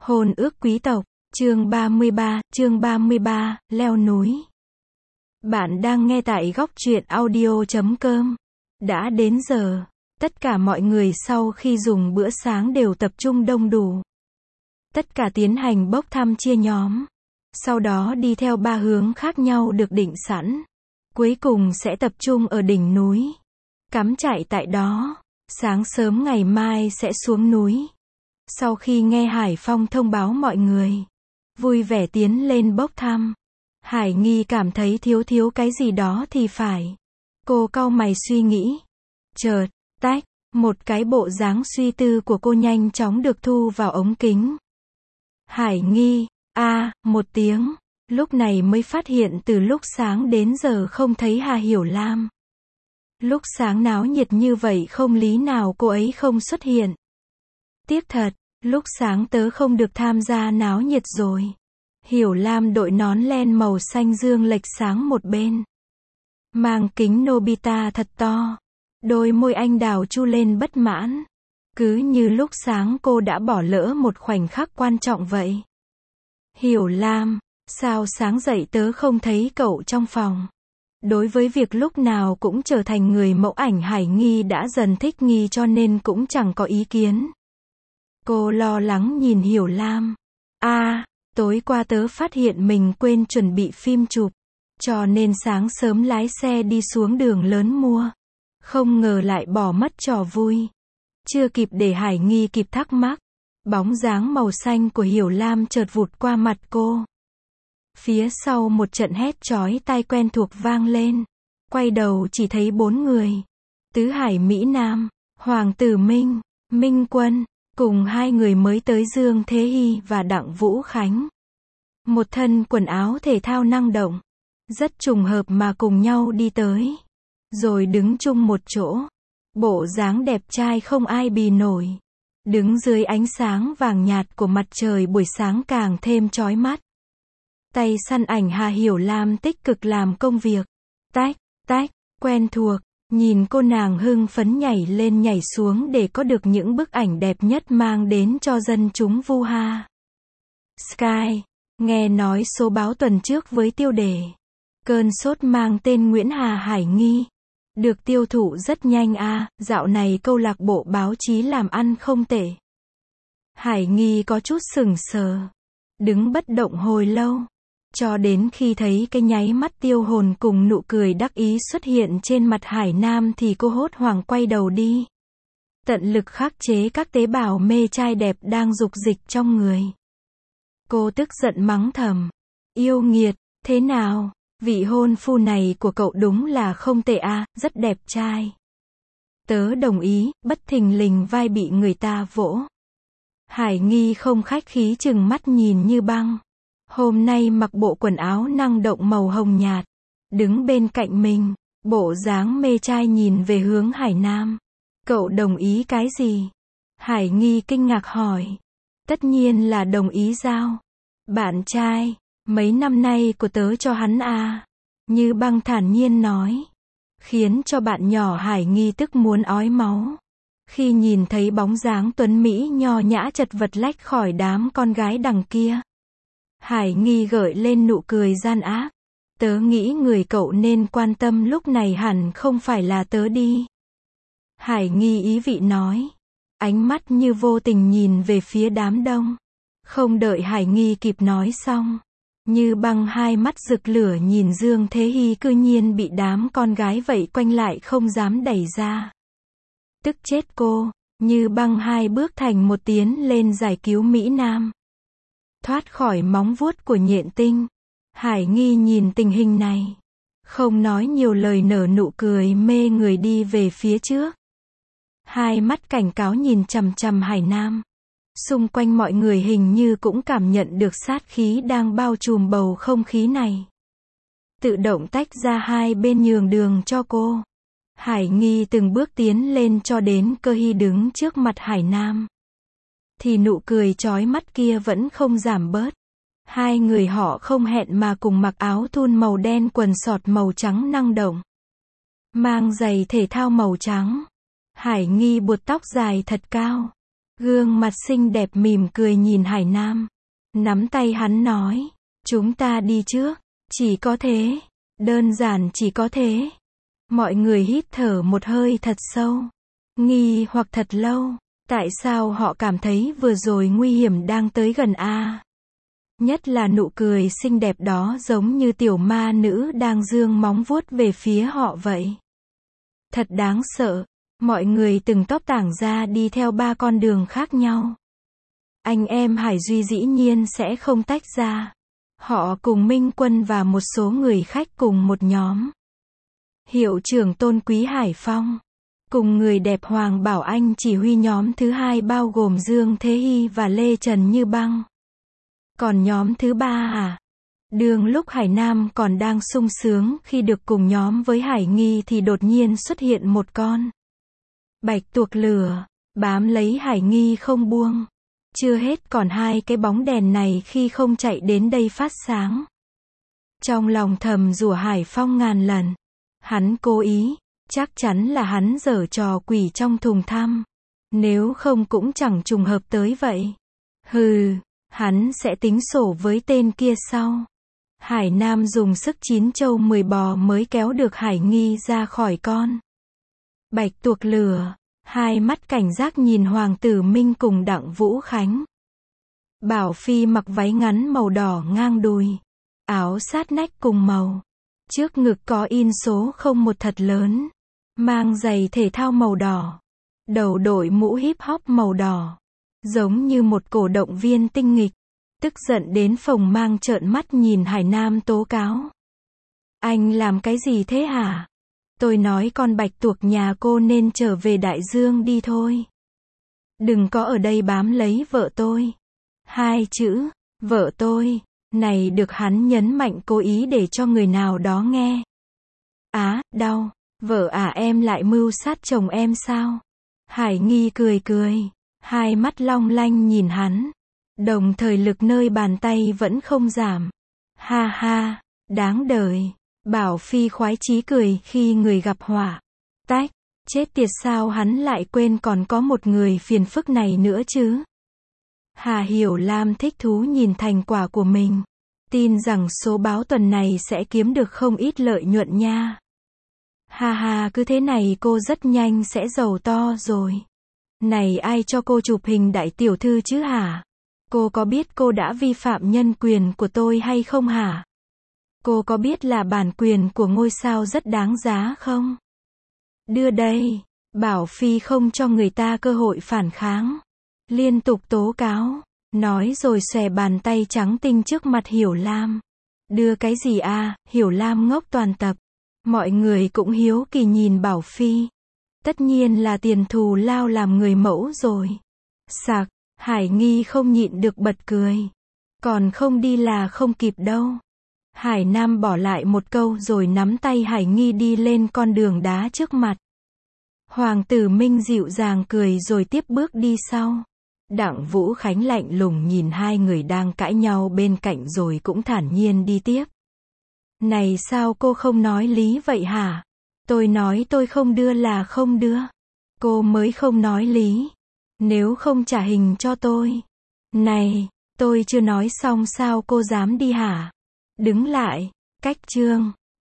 Hôn ước quý tộc, chương 33, leo núi. Bạn đang nghe tại góc truyện audio.com. Đã đến giờ, tất cả mọi người sau khi dùng bữa sáng đều tập trung đông đủ. Tất cả tiến hành bốc thăm chia nhóm. Sau đó đi theo 3 hướng khác nhau được định sẵn. Cuối cùng sẽ tập trung ở đỉnh núi. Cắm trại tại đó. Sáng sớm ngày mai sẽ xuống núi. Sau khi nghe Hải Phong thông báo mọi người, vui vẻ tiến lên bốc thăm. Hải Nghi cảm thấy thiếu cái gì đó thì phải. Cô cau mày suy nghĩ. Chợt, tách, một cái bộ dáng suy tư của cô nhanh chóng được thu vào ống kính. Hải Nghi, một tiếng, lúc này mới phát hiện từ lúc sáng đến giờ không thấy Hà Hiểu Lam. Lúc sáng náo nhiệt như vậy không lý nào cô ấy không xuất hiện. Tiếc thật, lúc sáng tớ không được tham gia náo nhiệt rồi. Hiểu Lam đội nón len màu xanh dương lệch sáng một bên. Mang kính Nobita thật to. Đôi môi anh đào chu lên bất mãn. Cứ như lúc sáng cô đã bỏ lỡ một khoảnh khắc quan trọng vậy. Hiểu Lam, sao sáng dậy tớ không thấy cậu trong phòng? Đối với việc lúc nào cũng trở thành người mẫu ảnh Hải Nghi đã dần thích nghi cho nên cũng chẳng có ý kiến. Cô lo lắng nhìn Hiểu Lam. Tối qua tớ phát hiện mình quên chuẩn bị phim chụp. Cho nên sáng sớm lái xe đi xuống đường lớn mua. Không ngờ lại bỏ mất trò vui. Chưa kịp để Hải Nghi kịp thắc mắc. Bóng dáng màu xanh của Hiểu Lam chợt vụt qua mặt cô. Phía sau một trận hét chói tai quen thuộc vang lên. Quay đầu chỉ thấy 4 người. Tứ Hải Mỹ Nam, Hoàng Tử Minh, Minh Quân, cùng 2 người mới tới Dương Thế Hy và Đặng Vũ Khánh. Một thân quần áo thể thao năng động. Rất trùng hợp mà cùng nhau đi tới. Rồi đứng chung một chỗ. Bộ dáng đẹp trai không ai bì nổi. Đứng dưới ánh sáng vàng nhạt của mặt trời buổi sáng càng thêm chói mắt. Tay săn ảnh Hà Hiểu Lam tích cực làm công việc. Tách, quen thuộc. Nhìn cô nàng hưng phấn nhảy lên nhảy xuống để có được những bức ảnh đẹp nhất mang đến cho dân chúng Vu Ha. Sky, nghe nói số báo tuần trước với tiêu đề Cơn sốt mang tên Nguyễn Hà Hải Nghi. Được tiêu thụ rất nhanh dạo này câu lạc bộ báo chí làm ăn không tệ. Hải Nghi có chút sững sờ. Đứng bất động hồi lâu. Cho đến khi thấy cái nháy mắt tiêu hồn cùng nụ cười đắc ý xuất hiện trên mặt Hải Nam thì cô hốt hoảng quay đầu đi. Tận lực khắc chế các tế bào mê trai đẹp đang dục dịch trong người. Cô tức giận mắng thầm. Yêu nghiệt, thế nào? Vị hôn phu này của cậu đúng là không tệ rất đẹp trai. Tớ đồng ý, bất thình lình vai bị người ta vỗ. Hải Nghi không khách khí chừng mắt nhìn như băng. Hôm nay mặc bộ quần áo năng động màu hồng nhạt. Đứng bên cạnh mình, bộ dáng mê trai nhìn về hướng Hải Nam. Cậu đồng ý cái gì? Hải Nghi kinh ngạc hỏi. Tất nhiên là đồng ý giao. Bạn trai, mấy năm nay của tớ cho hắn Như băng thản nhiên nói. Khiến cho bạn nhỏ Hải Nghi tức muốn ói máu. Khi nhìn thấy bóng dáng tuấn Mỹ nho nhã chật vật lách khỏi đám con gái đằng kia. Hải Nghi gợi lên nụ cười gian ác. Tớ nghĩ người cậu nên quan tâm lúc này hẳn không phải là tớ đi. Hải Nghi ý vị nói. Ánh mắt như vô tình nhìn về phía đám đông. Không đợi Hải Nghi kịp nói xong. Như băng hai mắt rực lửa nhìn Dương Thế Hy cư nhiên bị đám con gái vây quanh lại không dám đẩy ra. Tức chết cô, Như băng 2 bước thành một tiến lên giải cứu Mỹ Nam. Thoát khỏi móng vuốt của Nhện Tinh. Hải Nghi nhìn tình hình này. Không nói nhiều lời nở nụ cười mê người đi về phía trước. Hai mắt cảnh cáo nhìn chằm chằm Hải Nam. Xung quanh mọi người hình như cũng cảm nhận được sát khí đang bao trùm bầu không khí này. Tự động tách ra hai bên nhường đường cho cô. Hải Nghi từng bước tiến lên cho đến Cơ Hy đứng trước mặt Hải Nam. Thì nụ cười chói mắt kia vẫn không giảm bớt. Hai người họ không hẹn mà cùng mặc áo thun màu đen quần sọt màu trắng năng động. Mang giày thể thao màu trắng. Hải Nghi buộc tóc dài thật cao. Gương mặt xinh đẹp mỉm cười nhìn Hải Nam. Nắm tay hắn nói. Chúng ta đi trước. Chỉ có thế. Đơn giản chỉ có thế. Mọi người hít thở một hơi thật sâu. Nghi hoặc thật lâu. Tại sao họ cảm thấy vừa rồi nguy hiểm đang tới gần a? Nhất là nụ cười xinh đẹp đó giống như tiểu ma nữ đang giương móng vuốt về phía họ vậy. Thật đáng sợ. Mọi người từng tóp tảng ra đi theo 3 con đường khác nhau. Anh em Hải Duy dĩ nhiên sẽ không tách ra. Họ cùng Minh Quân và một số người khách cùng một nhóm. Hiệu trưởng Tôn Quý Hải Phong cùng người đẹp Hoàng Bảo Anh chỉ huy nhóm thứ 2 bao gồm Dương Thế Hy và Lê Trần Như Băng. Còn nhóm thứ 3 à? Đường lúc Hải Nam còn đang sung sướng khi được cùng nhóm với Hải Nghi thì đột nhiên xuất hiện một con bạch tuộc lửa, bám lấy Hải Nghi không buông. Chưa hết còn 2 cái bóng đèn này khi không chạy đến đây phát sáng. Trong lòng thầm rủa Hải Phong ngàn lần. Hắn cố ý, chắc chắn là hắn giở trò quỷ trong thùng thăm. Nếu không cũng chẳng trùng hợp tới vậy. Hừ, hắn sẽ tính sổ với tên kia sau. Hải Nam dùng sức 9 trâu 10 bò mới kéo được Hải Nghi ra khỏi con bạch tuộc lửa. 2 mắt cảnh giác nhìn Hoàng tử Minh cùng Đặng Vũ Khánh. Bảo Phi mặc váy ngắn màu đỏ ngang đùi, áo sát nách cùng màu. Trước ngực có in số 01 thật lớn. Mang giày thể thao màu đỏ. Đầu đội mũ hip hop màu đỏ. Giống như một cổ động viên tinh nghịch. Tức giận đến phồng mang trợn mắt nhìn Hải Nam tố cáo. Anh làm cái gì thế hả? Tôi nói con bạch tuộc nhà cô nên trở về Đại Dương đi thôi. Đừng có ở đây bám lấy vợ tôi. 2 chữ, vợ tôi, này được hắn nhấn mạnh cố ý để cho người nào đó nghe. Á, đau, vợ à em lại mưu sát chồng em sao? Hải Nghi cười cười, 2 mắt long lanh nhìn hắn. Đồng thời lực nơi bàn tay vẫn không giảm. Ha ha, đáng đời. Bảo Phi khoái chí cười khi người gặp họa. Tách, chết tiệt sao hắn lại quên còn có một người phiền phức này nữa chứ. Hà Hiểu Lam thích thú nhìn thành quả của mình. Tin rằng số báo tuần này sẽ kiếm được không ít lợi nhuận nha. Ha ha, cứ thế này cô rất nhanh sẽ giàu to rồi. Này ai cho cô chụp hình đại tiểu thư chứ hả? Cô có biết cô đã vi phạm nhân quyền của tôi hay không hả? Cô có biết là bản quyền của ngôi sao rất đáng giá không? Đưa đây. Bảo Phi không cho người ta cơ hội phản kháng. Liên tục tố cáo. Nói rồi xòe bàn tay trắng tinh trước mặt Hiểu Lam. Đưa cái gì à? Hiểu Lam ngốc toàn tập. Mọi người cũng hiếu kỳ nhìn Bảo Phi. Tất nhiên là tiền thù lao làm người mẫu rồi. Sạc. Hải Nghi không nhịn được bật cười. Còn không đi là không kịp đâu. Hải Nam bỏ lại một câu rồi nắm tay Hải Nghi đi lên con đường đá trước mặt. Hoàng tử Minh dịu dàng cười rồi tiếp bước đi sau. Đặng Vũ Khánh lạnh lùng nhìn 2 người đang cãi nhau bên cạnh rồi cũng thản nhiên đi tiếp. Này sao cô không nói lý vậy hả? Tôi nói tôi không đưa là không đưa. Cô mới không nói lý. Nếu không trả hình cho tôi. Này, tôi chưa nói xong sao cô dám đi hả? Đứng lại, cách chương.